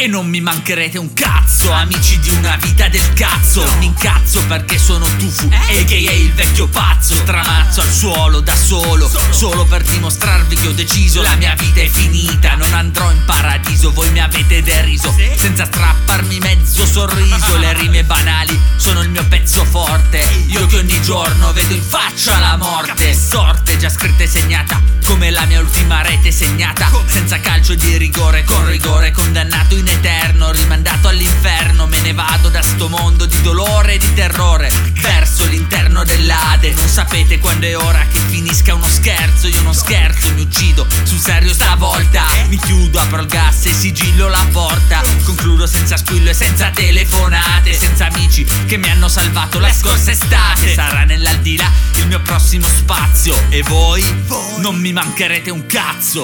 E non mi mancherete un cazzo, amici di una vita del cazzo. Mi incazzo perché sono Tufu, a.k.a. il vecchio pazzo. Stramazzo al suolo da solo, solo per dimostrarvi che ho deciso. La mia vita è finita, non andrò in paradiso. Voi mi avete deriso senza strapparmi mezzo sorriso. Le rime banali sono il mio pezzo forte. Io che ogni giorno vedo in faccia la morte. Sorte già scritta e segnata, come la mia ultima rete segnata. Senza calcio di rigore, con rigore condannato in eterno, rimandato all'inferno. Me ne vado da sto mondo di dolore e di terrore verso l'interno dell'Ade. Non sapete quando è ora che finisca uno scherzo. Io non scherzo, mi uccido sul serio stavolta. Mi chiudo, apro il gas e sigillo la porta. Concludo senza squillo e senza telefonate, senza amici che mi hanno salvato la scorsa estate. Sarà nell'aldilà il mio prossimo spazio e voi non mi mancherete un cazzo.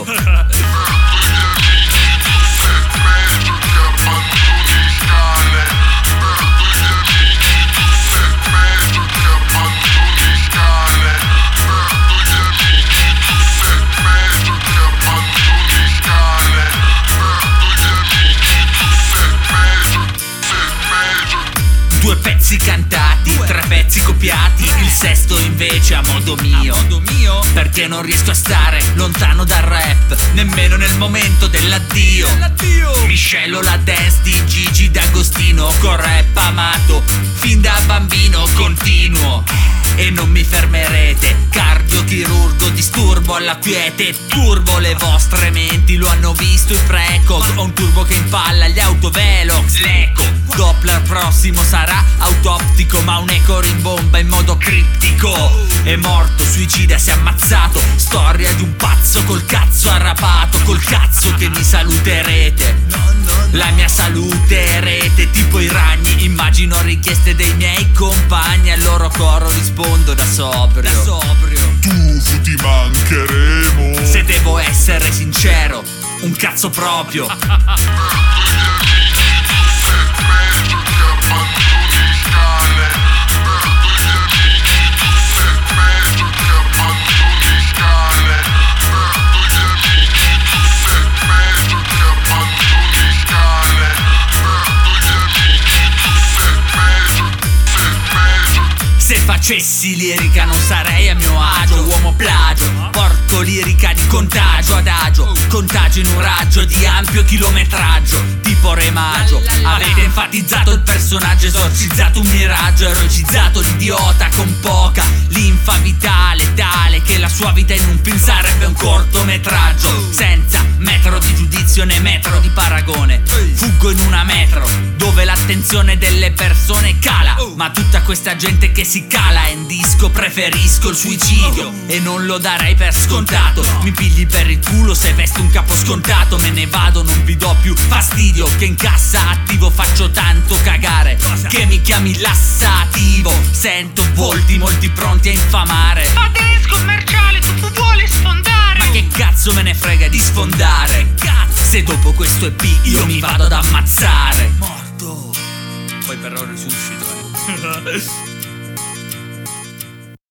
Due pezzi cantati, tre pezzi copiati, il sesto invece a modo mio. Perché non riesco a stare lontano dal rap, nemmeno nel momento dell'addio. Miscelo la dance di Gigi D'Agostino col rap amato fin da bambino, continuo e non mi fermerete. Cardiochirurgo, disturbo alla quiete, turbo le vostre menti. Lo hanno visto i precog, ho un turbo che impalla gli autovelox. L'eco Doppler prossimo sarà autoptico, ma un eco rimbomba in modo criptico. È morto, suicida, si è ammazzato. Storia di un pazzo col cazzo arrapato, col cazzo che mi saluterete. La mia saluterete tipo i ragni. Immagino richieste dei miei compagni, al loro coro rispondo da sobrio. Tufu, ti mancheremo. Se devo essere sincero, un cazzo proprio. Se facessi lirica non sarei a mio agio, uomo plagio, porto lirica di contagio adagio, contagio in un raggio di ampio chilometraggio, tipo Re Maggio. Avete enfatizzato il personaggio, esorcizzato un miraggio, eroicizzato l'idiota con poca linfa vitale, tale che la sua vita in un film sarebbe un cortometraggio, senza metro di giudizio né metro di paragone. Fuggo in una metro dove l'attenzione delle persone cala, ma tutta questa gente che si cala in disco, preferisco il suicidio e non lo darei per scontato. Mi pigli per il culo se vesto un capo scontato, me ne vado, non vi do più fastidio, che in cassa attivo faccio tanto cagare che mi chiami lassativo. Sento volti molti pronti a infamare. Fate commerciale, tu vuole sfondare. Ma che cazzo me ne frega di sfondare? Se dopo questo EP io mi vado ad ammazzare. Morto. Poi però risuscito,